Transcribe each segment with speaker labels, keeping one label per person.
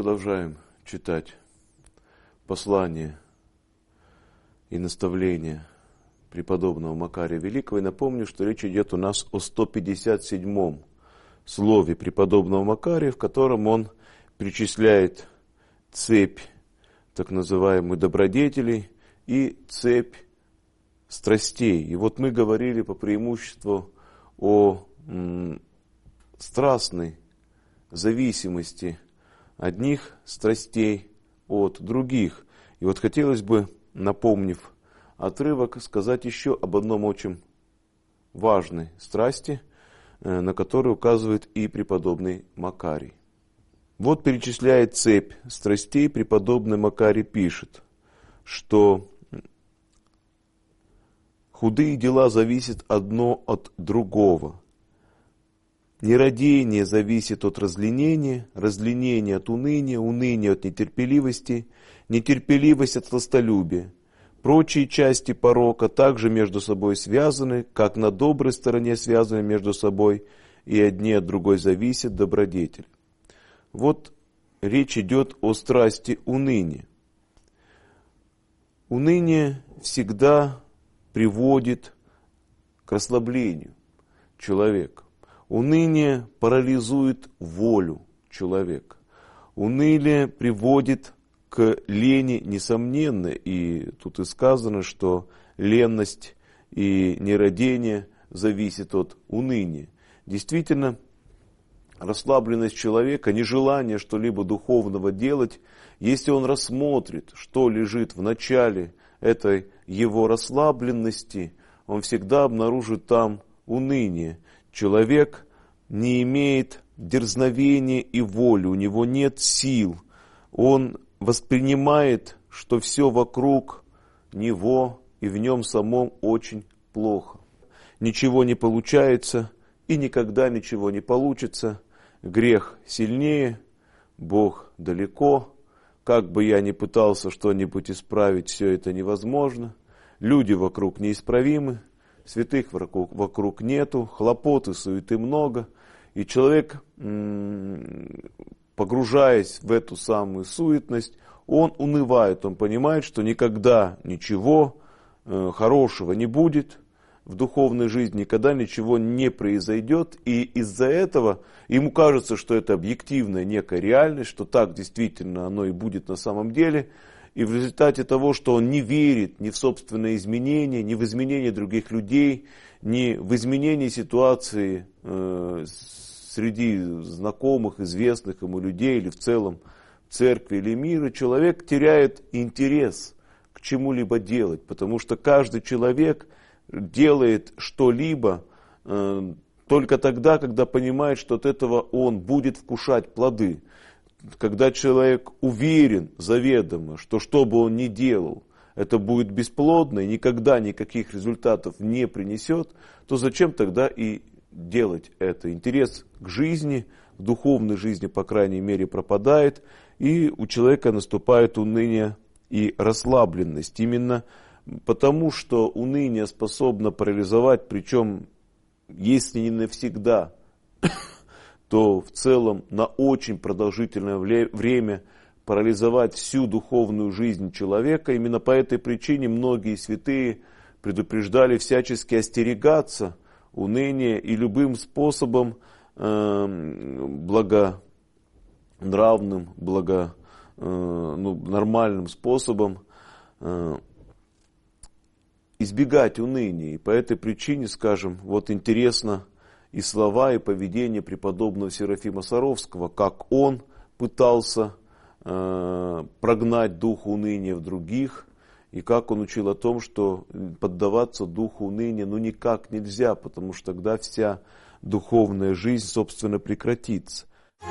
Speaker 1: продолжаем читать послание и наставление преподобного Макария Великого. И напомню, что речь идет у нас о 157-м слове преподобного Макария, в котором он перечисляет цепь так называемых добродетелей и цепь страстей. И вот мы говорили по преимуществу о страстной зависимости одних страстей от других. И вот хотелось бы, напомнив отрывок, сказать еще об одном очень важной страсти, на которую указывает и преподобный Макарий. Вот перечисляет цепь страстей, преподобный Макарий пишет, что худые дела зависят одно от другого. Нерадение зависит от разленения, разленение от уныния, уныние от нетерпеливости, нетерпеливость от сластолюбия. Прочие части порока также между собой связаны, как на доброй стороне связаны между собой, и одни от другой зависят добродетель. Вот речь идет о страсти уныния. Уныние всегда приводит к расслаблению человека. Уныние парализует волю человека. Уныние приводит к лени, несомненно, и тут и сказано, что ленность и нерадение зависит от уныния. Действительно, расслабленность человека, нежелание что-либо духовного делать, если он рассмотрит, что лежит в начале этой его расслабленности, он всегда обнаружит там уныние. Человек не имеет дерзновения и воли, у него нет сил. Он воспринимает, что все вокруг него и в нем самом очень плохо. Ничего не получается и никогда ничего не получится. Грех сильнее, Бог далеко. Как бы я ни пытался что-нибудь исправить, все это невозможно. Люди вокруг неисправимы. Святых вокруг нету, хлопот и суеты много. И человек, погружаясь в эту самую суетность, он унывает, он понимает, что никогда ничего хорошего не будет в духовной жизни, никогда ничего не произойдет. И из-за этого ему кажется, что это объективная некая реальность, что так действительно оно и будет на самом деле. И в результате того, что он не верит ни в собственные изменения, ни в изменения других людей, ни в изменение ситуации среди знакомых, известных ему людей или в целом церкви или мира, человек теряет интерес к чему-либо делать, потому что каждый человек делает что-либо только тогда, когда понимает, что от этого он будет вкушать плоды. Когда человек уверен заведомо, что бы он ни делал, это будет бесплодно и никогда никаких результатов не принесет, то зачем тогда и делать это? Интерес к жизни, к духовной жизни, по крайней мере, пропадает, и у человека наступает уныние и расслабленность. Именно потому, что уныние способно парализовать, причем, если не навсегда, то в целом на очень продолжительное время парализовать всю духовную жизнь человека. Именно по этой причине многие святые предупреждали всячески остерегаться уныния и любым способом благонравным, нормальным способом избегать уныния. И по этой причине, скажем, вот интересно и слова, и поведение преподобного Серафима Саровского, как он пытался прогнать дух уныния в других, и как он учил о том, что поддаваться духу уныния никак нельзя, потому что тогда вся духовная жизнь, собственно, прекратится.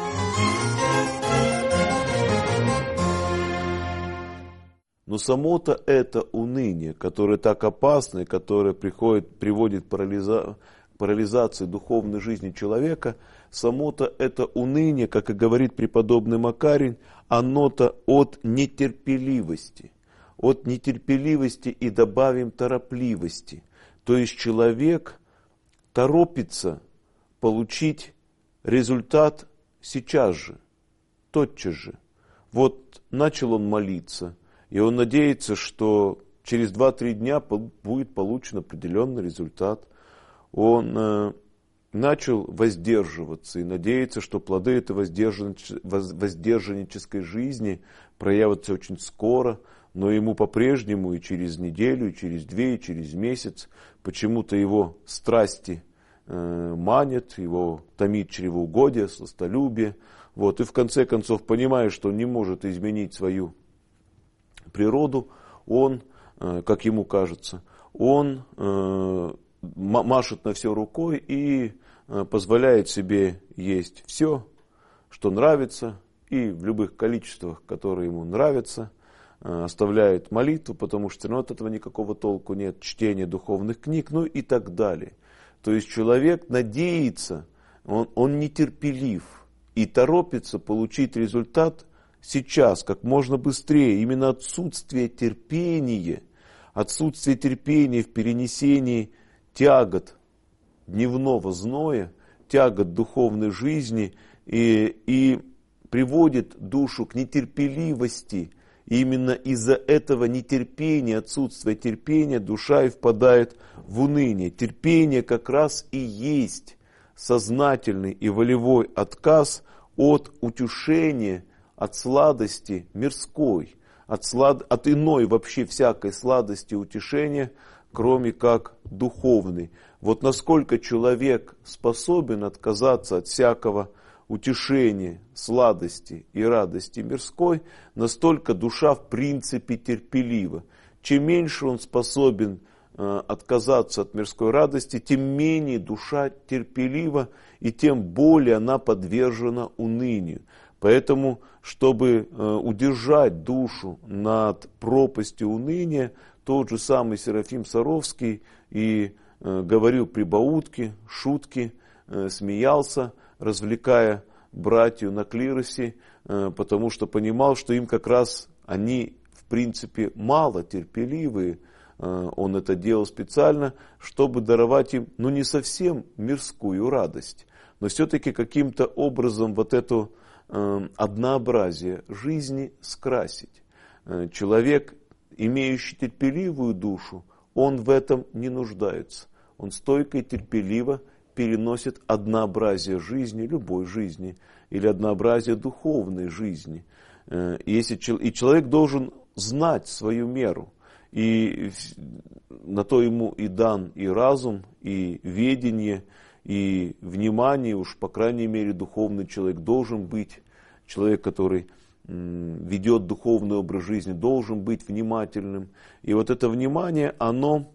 Speaker 1: Но само-то это уныние, которое так опасно, и которое приводит к парализации духовной жизни человека, само-то это уныние, как и говорит преподобный Макарий, оно-то от нетерпеливости. От нетерпеливости и добавим торопливости. То есть человек торопится получить результат сейчас же, тотчас же. Вот начал он молиться, и он надеется, что через 2-3 дня будет получен определенный результат. Он начал воздерживаться и надеется, что плоды этой воздержаннической жизни проявятся очень скоро, но ему по-прежнему и через неделю, и через 2, и через месяц почему-то его страсти манят, его томит чревоугодие, сластолюбие. Вот, и в конце концов, понимая, что он не может изменить свою природу, он, как ему кажется, он машет на все рукой и позволяет себе есть все, что нравится, и в любых количествах, которые ему нравятся, оставляет молитву, потому что от этого никакого толку нет, чтение духовных книг, ну и так далее. То есть человек надеется, он нетерпелив и торопится получить результат сейчас, как можно быстрее. Именно отсутствие терпения в перенесении тягот дневного зноя, тягот духовной жизни и приводит душу к нетерпеливости. И именно из-за этого нетерпения, отсутствия терпения, душа и впадает в уныние. Терпение как раз и есть сознательный и волевой отказ от утешения, от сладости мирской, от иной вообще всякой сладости утешения, кроме как духовной. Вот насколько человек способен отказаться от всякого утешения, сладости и радости мирской, настолько душа в принципе терпелива. Чем меньше он способен отказаться от мирской радости, тем менее душа терпелива и тем более она подвержена унынию. Поэтому, чтобы удержать душу над пропастью уныния, тот же самый Серафим Саровский и говорил прибаутки, шутки, смеялся, развлекая братью на клиросе, потому что понимал, что им как раз они в принципе мало терпеливые. Он это делал специально, чтобы даровать им, не совсем мирскую радость, но все-таки каким-то образом вот это однообразие жизни скрасить. Человек, имеющий терпеливую душу, он в этом не нуждается. Он стойко и терпеливо переносит однообразие жизни, любой жизни, или однообразие духовной жизни. И человек должен знать свою меру. И на то ему и дан и разум, и ведение, и внимание, уж по крайней мере духовный человек должен быть, человек, который ведет духовный образ жизни, должен быть внимательным. И вот это внимание, оно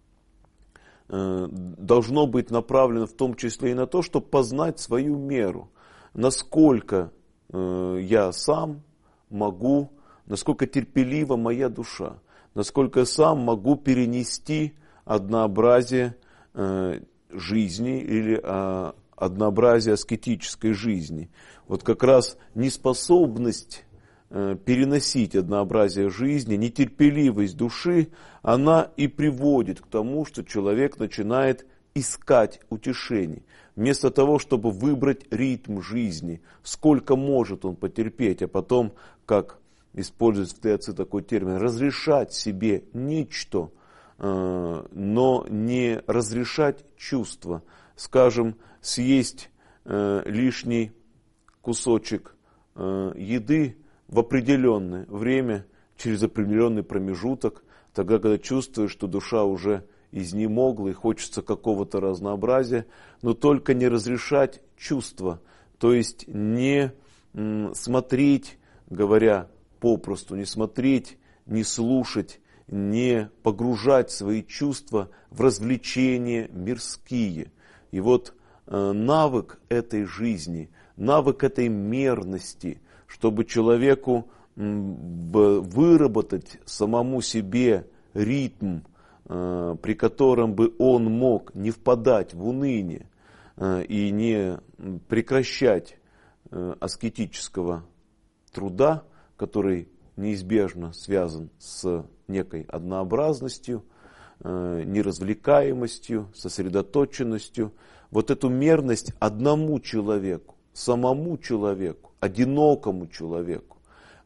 Speaker 1: должно быть направлено в том числе и на то, чтобы познать свою меру. Насколько я сам могу, насколько терпелива моя душа, насколько я сам могу перенести однообразие жизни или однообразие аскетической жизни. Вот как раз неспособность переносить однообразие жизни, нетерпеливость души, она и приводит к тому, что человек начинает искать утешений. Вместо того, чтобы выбрать ритм жизни, сколько может он потерпеть, а потом, как используется в теоции такой термин, разрешать себе нечто, но не разрешать чувства. Скажем, съесть лишний кусочек еды в определенное время, через определенный промежуток, тогда, когда чувствуешь, что душа уже изнемогла и хочется какого-то разнообразия, но только не разрешать чувства, то есть не смотреть, говоря попросту, не смотреть, не слушать, не погружать свои чувства в развлечения мирские. И вот навык этой жизни, навык этой мерности, чтобы человеку выработать самому себе ритм, при котором бы он мог не впадать в уныние и не прекращать аскетического труда, который неизбежно связан с некой однообразностью, неразвлекаемостью, сосредоточенностью. Вот эту мерность одному человеку, самому человеку, одинокому человеку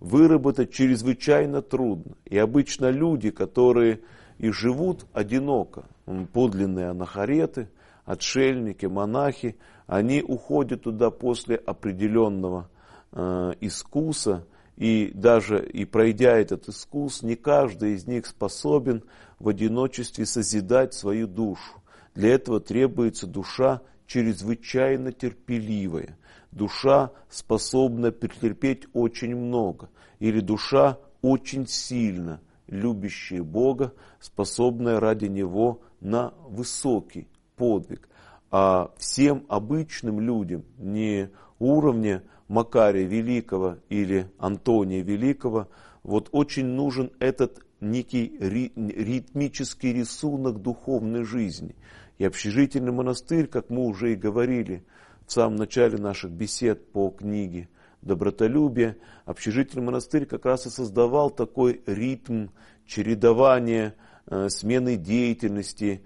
Speaker 1: выработать чрезвычайно трудно. И обычно люди, которые и живут одиноко, подлинные анахареты, отшельники, монахи, они уходят туда после определенного искуса, и даже и пройдя этот искус, не каждый из них способен в одиночестве созидать свою душу. Для этого требуется душа чрезвычайно терпеливая, душа, способна претерпеть очень много, или душа очень сильно любящая Бога, способная ради Него на высокий подвиг. А всем обычным людям, не уровня Макария Великого или Антония Великого, вот очень нужен этот некий ритмический рисунок духовной жизни. И общежительный монастырь, как мы уже и говорили в самом начале наших бесед по книге «Добротолюбие», общежительный монастырь как раз и создавал такой ритм чередования смены деятельности,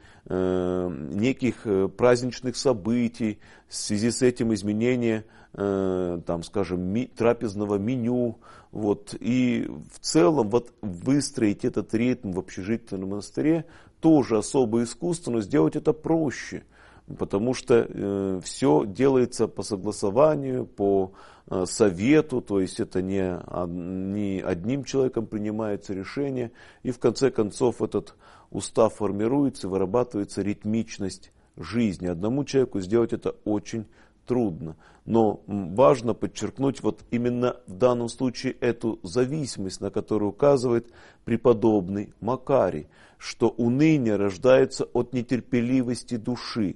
Speaker 1: неких праздничных событий, в связи с этим изменения, там, скажем, трапезного меню. Вот. И в целом вот, выстроить этот ритм в общежительном монастыре тоже особое искусство, но сделать это проще. Потому что все делается по согласованию, по совету, то есть это не одним человеком принимается решение, и в конце концов этот устав формируется, вырабатывается ритмичность жизни. Одному человеку сделать это очень трудно. Но важно подчеркнуть вот именно в данном случае эту зависимость, на которую указывает преподобный Макарий, что уныние рождается от нетерпеливости души.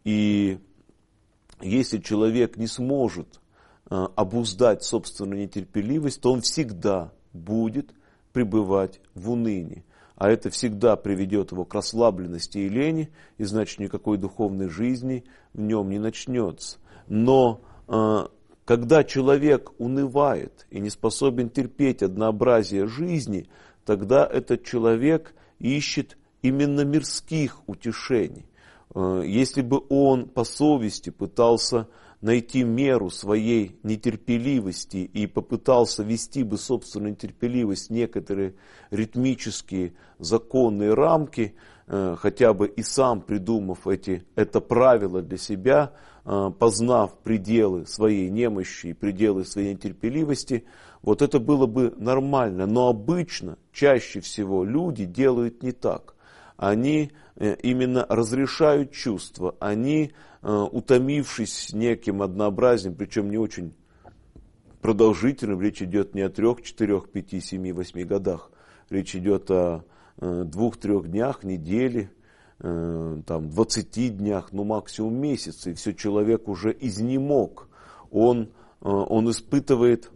Speaker 1: И если человек не сможет обуздать собственную нетерпеливость, то он всегда будет пребывать в унынии. А это всегда приведет его к расслабленности и лени, и значит никакой духовной жизни в нем не начнется. Но когда человек унывает и не способен терпеть однообразие жизни, тогда этот человек ищет именно мирских утешений. Если бы он по совести пытался найти меру своей нетерпеливости и попытался вести бы собственную нетерпеливость в некоторые ритмические законные рамки, хотя бы и сам придумав это правило для себя, познав пределы своей немощи и пределы своей нетерпеливости, вот это было бы нормально. Но обычно, чаще всего люди делают не так. Они именно разрешают чувства, они, утомившись неким однообразием, причем не очень продолжительным, речь идет не о 3, 4, 5, 7, 8 годах, речь идет о 2-3 днях, неделе, там, 20 днях, ну максимум месяце, и все, человек уже изнемог. Он испытывает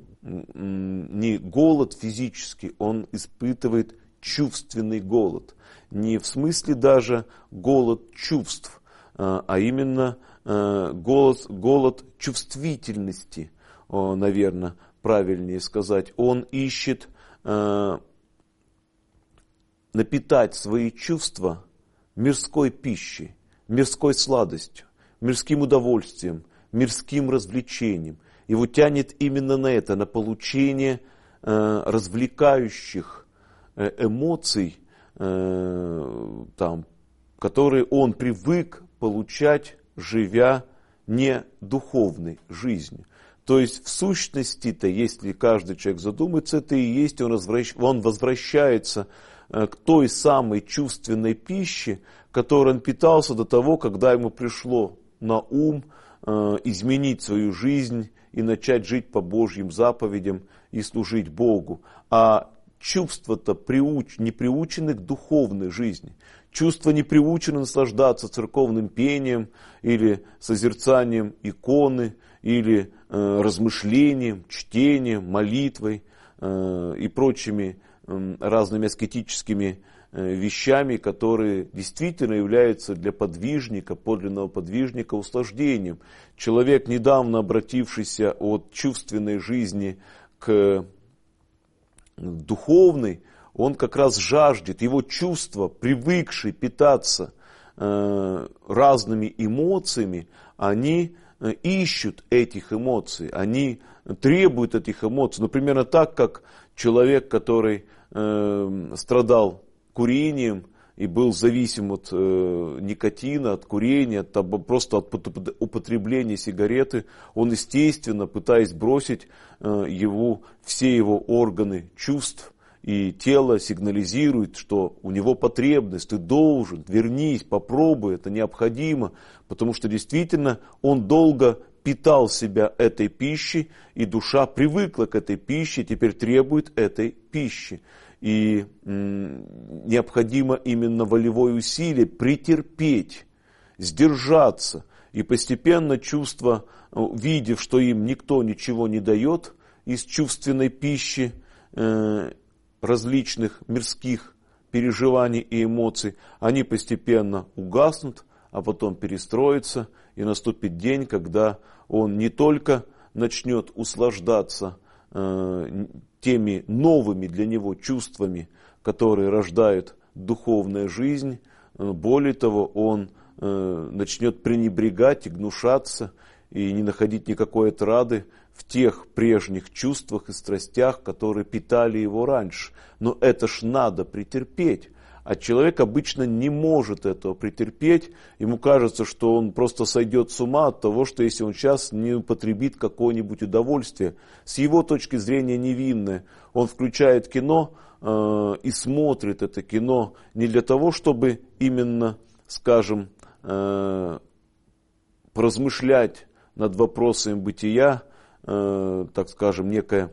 Speaker 1: не голод физический, он испытывает чувственный голод. Не в смысле даже голод чувств, а именно голод чувствительности, наверное, правильнее сказать. Он ищет напитать свои чувства мирской пищей, мирской сладостью, мирским удовольствием, мирским развлечением. Его тянет именно на это, на получение развлекающих эмоций, которые он привык получать, живя не духовной жизнью. То есть в сущности-то, если каждый человек задумается, это и есть, он возвращается к той самой чувственной пище, которой он питался до того, когда ему пришло на ум изменить свою жизнь и начать жить по Божьим заповедям и служить Богу. А чувства-то не приучены к духовной жизни. Чувства не приучены наслаждаться церковным пением или созерцанием иконы, или размышлением, чтением, молитвой и прочими разными аскетическими вещами, которые действительно являются для подвижника, подлинного подвижника, услаждением. Человек, недавно обратившийся от чувственной жизни к духовной, он как раз жаждет, его чувства, привыкшие питаться разными эмоциями, они ищут этих эмоций, они требуют этих эмоций. Ну, примерно так, как человек, который страдал курением и был зависим от никотина, от курения, просто от употребления сигареты, он, естественно, пытаясь бросить все его органы чувств и тело сигнализирует, что у него потребность, ты должен, вернись, попробуй, это необходимо, потому что действительно он долго питал себя этой пищей, и душа привыкла к этой пище, теперь требует этой пищи. И необходимо именно волевое усилие претерпеть, сдержаться. И постепенно чувства, видев, что им никто ничего не дает из чувственной пищи, различных мирских переживаний и эмоций, они постепенно угаснут, а потом перестроятся, и наступит день, когда он не только начнет услаждаться теми новыми для него чувствами, которые рождают духовная жизнь, более того, он начнет пренебрегать и гнушаться, и не находить никакой отрады в тех прежних чувствах и страстях, которые питали его раньше. Но это ж надо претерпеть. А человек обычно не может этого претерпеть. Ему кажется, что он просто сойдет с ума от того, что если он сейчас не употребит какое-нибудь удовольствие, с его точки зрения невинное, он включает кино и смотрит это кино не для того, чтобы именно, скажем, поразмышлять над вопросами бытия, так скажем, некое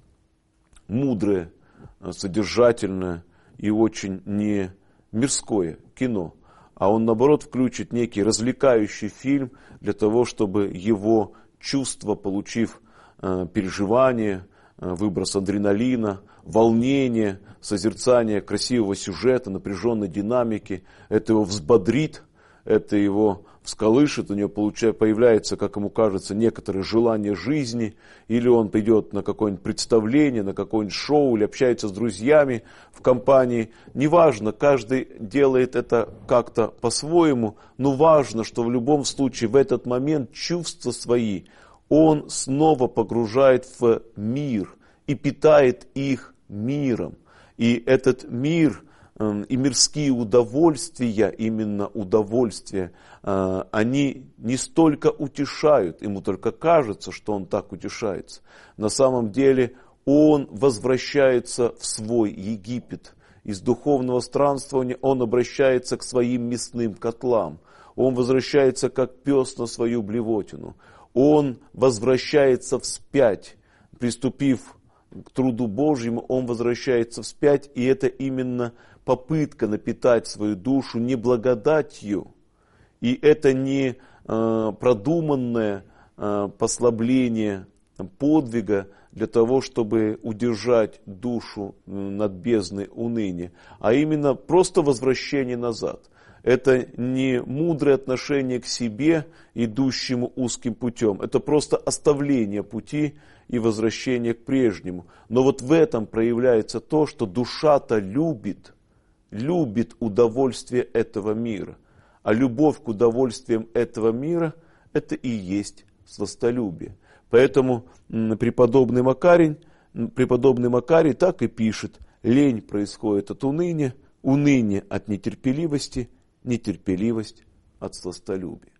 Speaker 1: мудрое, содержательное и очень не мирское кино, а он, наоборот, включит некий развлекающий фильм для того, чтобы его чувства, получив переживание, выброс адреналина, волнение, созерцание красивого сюжета, напряженной динамики, это его взбодрит, это его всколышет, у него появляется, как ему кажется, некоторое желание жизни, или он пойдет на какое-нибудь представление, на какое-нибудь шоу, или общается с друзьями в компании. Неважно, каждый делает это как-то по-своему, но важно, что в любом случае в этот момент чувства свои он снова погружает в мир и питает их миром. И этот мир и мирские удовольствия, именно удовольствия, они не столько утешают, ему только кажется, что он так утешается. На самом деле он возвращается в свой Египет. Из духовного странствования он обращается к своим мясным котлам. Он возвращается как пес на свою блевотину. Он возвращается вспять, приступив к труду Божьему, он возвращается вспять, и это именно попытка напитать свою душу не благодатью, и это не продуманное послабление подвига для того, чтобы удержать душу над бездной уныния, а именно просто возвращение назад. Это не мудрое отношение к себе, идущему узким путем. Это просто оставление пути и возвращение к прежнему. Но вот в этом проявляется то, что душа-то любит удовольствие этого мира. А любовь к удовольствиям этого мира – это и есть сластолюбие. Поэтому преподобный Макарий так и пишет: лень происходит от уныния, уныние от нетерпеливости, нетерпеливость от сластолюбия.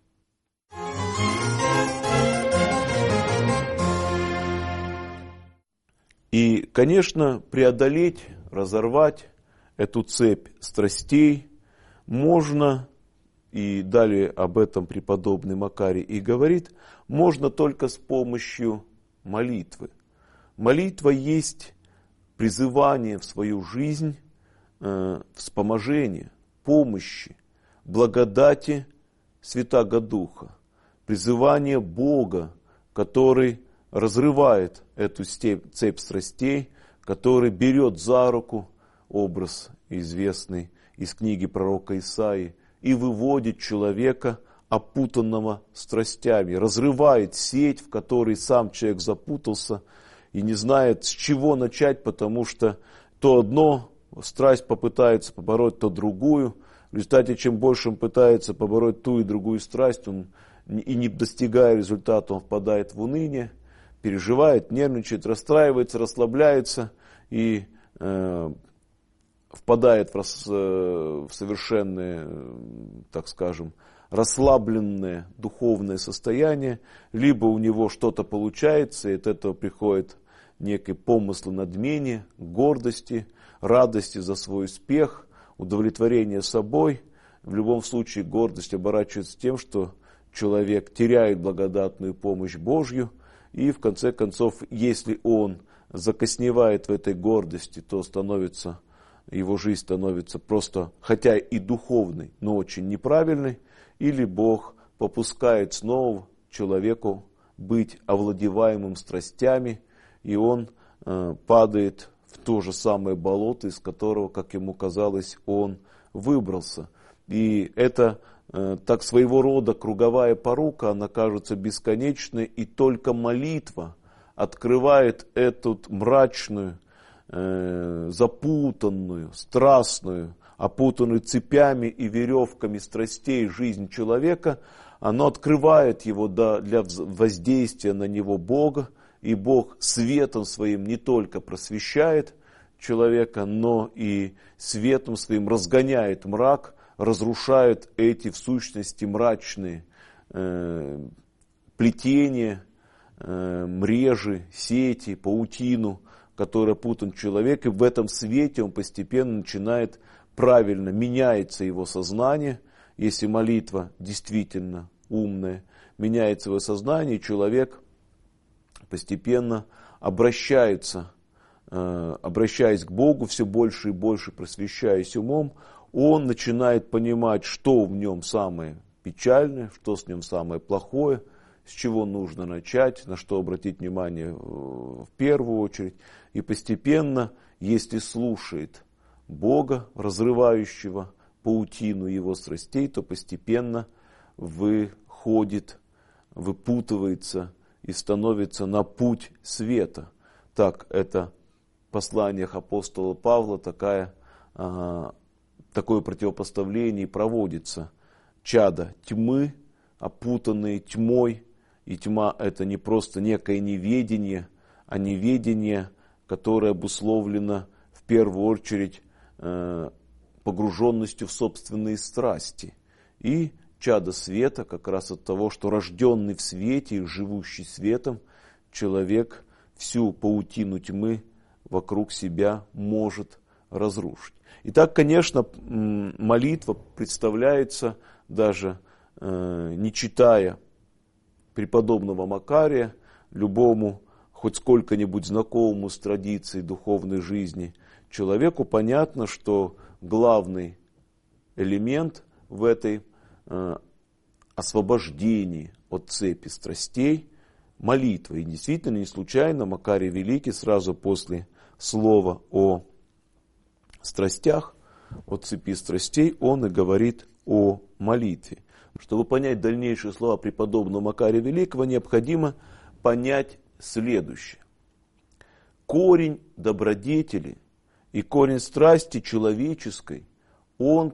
Speaker 1: И, конечно, преодолеть, разорвать эту цепь страстей можно, и далее об этом преподобный Макарий и говорит, можно только с помощью молитвы. Молитва есть призывание в свою жизнь вспоможения, помощи, благодати Святаго Духа, призывание Бога, который разрывает эту цепь страстей, который берет за руку, образ известный из книги пророка Исаии, и выводит человека, опутанного страстями, разрывает сеть, в которой сам человек запутался и не знает, с чего начать, потому что то одно страсть попытается побороть, то другую. В результате, чем больше он пытается побороть ту и другую страсть, он и не достигая результата, он впадает в уныние, переживает, нервничает, расстраивается, расслабляется и впадает в совершенное, так скажем, расслабленное духовное состояние, либо у него что-то получается, и от этого приходит некий помысл надмения, гордости, радости за свой успех, удовлетворение собой. В любом случае гордость оборачивается тем, что человек теряет благодатную помощь Божью, и в конце концов, если он закосневает в этой гордости, то его жизнь становится просто, хотя и духовной, но очень неправильной, или Бог попускает снова человеку быть овладеваемым страстями, и он падает в то же самое болото, из которого, как ему казалось, он выбрался. И это так своего рода круговая порука, она кажется бесконечной, и только молитва открывает эту мрачную, запутанную, страстную, опутанную цепями и веревками страстей жизнь человека, оно открывает его для воздействия на него Бога, и Бог светом своим не только просвещает человека, но и светом своим разгоняет мрак, разрушает эти в сущности мрачные плетения, мрежи, сети, паутину, которая путан человек, и в этом свете он постепенно начинает правильно, меняется его сознание, если молитва действительно умная, меняется его сознание, и человек постепенно обращаясь к Богу, все больше и больше просвещаясь умом, он начинает понимать, что в нем самое печальное, что с ним самое плохое, с чего нужно начать, на что обратить внимание в первую очередь. И постепенно, если слушает Бога, разрывающего паутину его страстей, то постепенно выпутывается и становится на путь света. Так, это в посланиях апостола Павла такое противопоставление проводится. Чада тьмы, опутанные тьмой, и тьма это не просто некое неведение, а неведение, которое обусловлено в первую очередь погруженностью в собственные страсти. И чадо света, как раз от того, что рожденный в свете и живущий светом, человек всю паутину тьмы вокруг себя может разрушить. Итак, конечно, молитва представляется, даже не читая преподобного Макария, любому хоть сколько-нибудь знакомому с традицией духовной жизни человеку понятно, что главный элемент в этой освобождении от цепи страстей – молитва. И действительно, не случайно Макарий Великий сразу после слова о страстях, о цепи страстей, он и говорит о молитве. Чтобы понять дальнейшие слова преподобного Макария Великого, необходимо понять следующее. Корень добродетели и корень страсти человеческой, он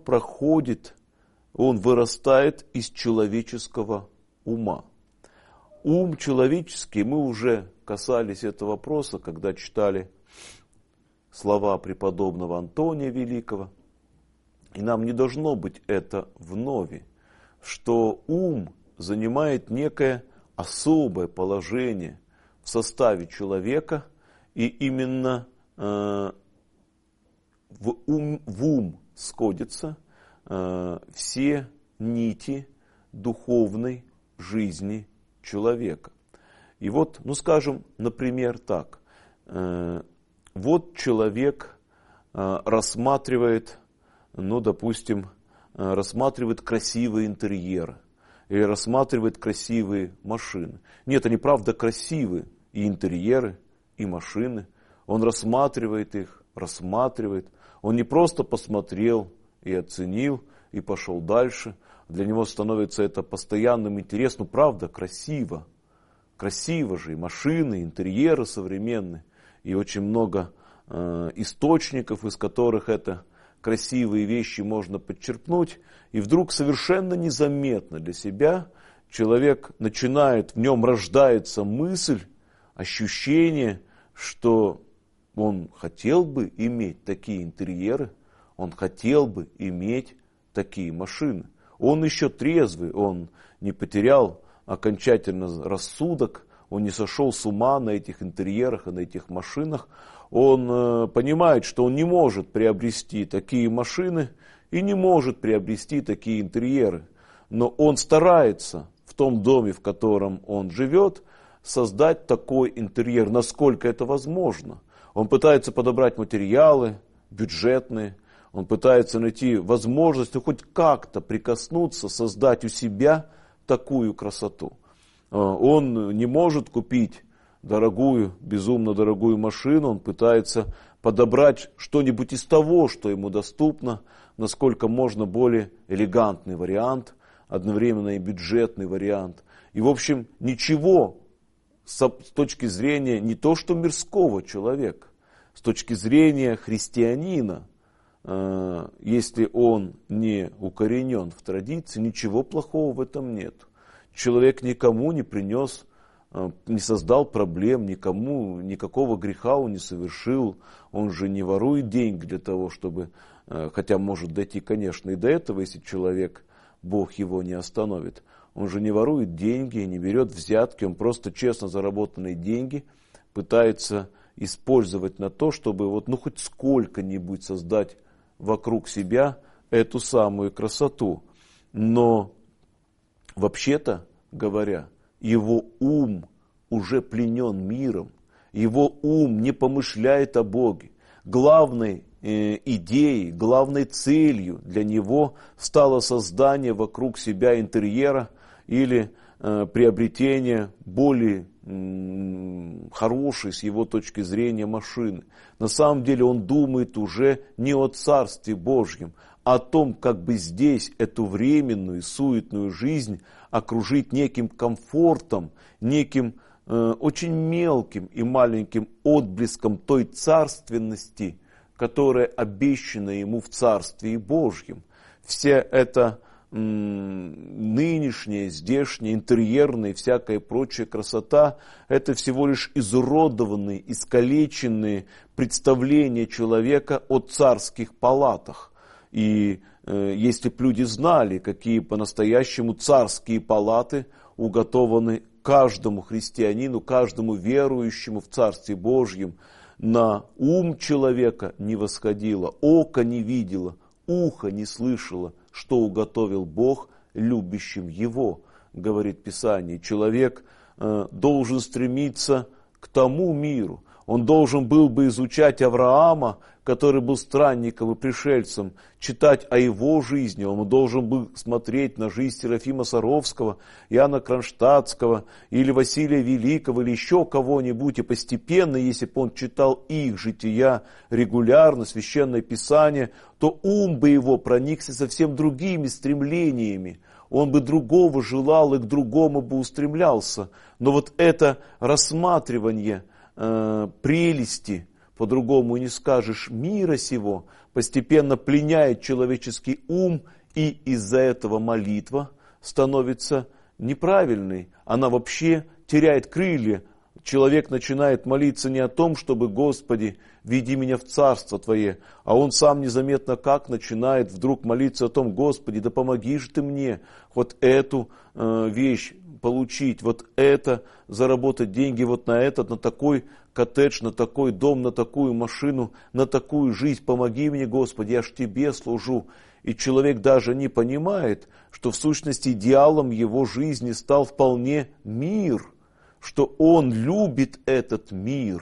Speaker 1: вырастает из человеческого ума. Ум человеческий, мы уже касались этого вопроса, когда читали слова преподобного Антония Великого. И нам не должно быть это вновь, что ум занимает некое особое положение в составе человека, и именно в ум сходятся все нити духовной жизни человека. И вот, скажем, например, так. Вот человек рассматривает, рассматривает красивые интерьеры или рассматривает красивые машины. Нет, они правда красивые, и интерьеры, и машины. Он рассматривает их, Он не просто посмотрел и оценил, и пошел дальше. Для него становится это постоянным интересом. Правда, красиво. Красиво же, и машины, и интерьеры современные. И очень много источников, из которых это красивые вещи можно подчерпнуть. И вдруг совершенно незаметно для себя человек начинает, в нем рождается мысль, ощущение, что он хотел бы иметь такие интерьеры, он хотел бы иметь такие машины. Он еще трезвый, он не потерял окончательно рассудок, он не сошел с ума на этих интерьерах и на этих машинах. Он понимает, что он не может приобрести такие машины и не может приобрести такие интерьеры. Но он старается в том доме, в котором он живет, создать такой интерьер, насколько это возможно. Он пытается подобрать материалы бюджетные, он пытается найти возможность хоть как-то прикоснуться, создать у себя такую красоту. Он не может купить дорогую, безумно дорогую машину, он пытается подобрать что-нибудь из того, что ему доступно, насколько можно более элегантный вариант, одновременно и бюджетный вариант. И в общем ничего с точки зрения не то что мирского человека, с точки зрения христианина, если он не укоренен в традиции, ничего плохого в этом нет. Человек никому не принес, не создал проблем, никому никакого греха он не совершил. Он же не ворует деньги для того, чтобы, хотя может дойти, конечно, и до этого, если человек, Бог его не остановит. Он же не ворует деньги, не берет взятки, он просто честно заработанные деньги пытается использовать на то, чтобы хоть сколько-нибудь создать вокруг себя эту самую красоту. Но вообще-то говоря, его ум уже пленен миром, его ум не помышляет о Боге. Главной идеей, главной целью для него стало создание вокруг себя интерьера или приобретение более хорошей с его точки зрения машины. На самом деле он думает уже не о Царстве Божьем, а о том, как бы здесь эту временную суетную жизнь окружить неким комфортом, неким очень мелким и маленьким отблеском той царственности, которая обещана ему в Царстве Божьем. Вся эта нынешняя, здешняя, интерьерная и всякая прочая красота – это всего лишь изуродованные, искалеченные представления человека о царских палатах. И если бы люди знали, какие по-настоящему царские палаты уготованы каждому христианину, каждому верующему в Царстве Божьем, на ум человека не восходило, око не видело, ухо не слышало, что уготовил Бог любящим его, говорит Писание. Человек должен стремиться к тому миру. Он должен был бы изучать Авраама, который был странником и пришельцем, читать о его жизни. Он должен был смотреть на жизнь Серафима Саровского, Иоанна Кронштадтского, или Василия Великого, или еще кого-нибудь. И постепенно, если бы он читал их жития регулярно, Священное Писание, то ум бы его проникся совсем другими стремлениями. Он бы другого желал и к другому бы устремлялся. Но это рассматривание прелести, по-другому и не скажешь, мира сего, постепенно пленяет человеческий ум, и из-за этого молитва становится неправильной. Она вообще теряет крылья. Человек начинает молиться не о том, чтобы, Господи, веди меня в Царство Твое, а он сам незаметно как начинает вдруг молиться о том, Господи, да помоги же Ты мне эту вещь получить, это, заработать деньги на этот, на такой коттедж, на такой дом, на такую машину, на такую жизнь. Помоги мне, Господи, я ж Тебе служу. И человек даже не понимает, что в сущности идеалом его жизни стал вполне мир, что он любит этот мир.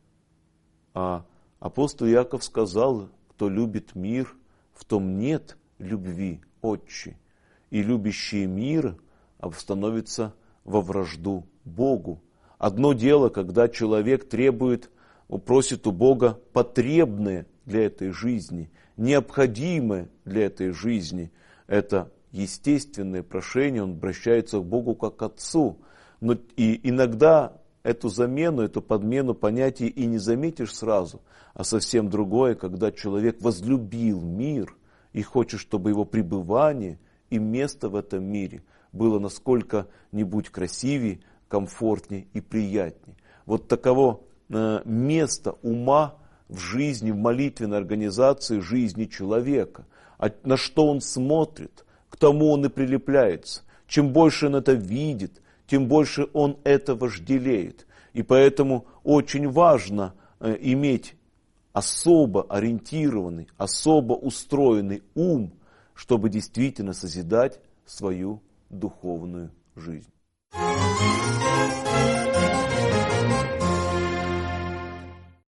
Speaker 1: А апостол Иаков сказал, кто любит мир, в том нет любви отчи. И любящие мир становится во вражду Богу. Одно дело, когда человек просит у Бога потребное для этой жизни, необходимое для этой жизни. Это естественное прошение, он обращается к Богу как к Отцу. Но и иногда эту замену, эту подмену понятий и не заметишь сразу, а совсем другое, когда человек возлюбил мир и хочет, чтобы его пребывание и место в этом мире было насколько-нибудь красивее, комфортнее и приятнее. Вот таково место ума в жизни, в молитвенной организации жизни человека. На что он смотрит, к тому он и прилепляется. Чем больше он это видит, тем больше он это вожделеет. И поэтому очень важно иметь особо ориентированный, особо устроенный ум, чтобы действительно созидать свою духовную жизнь.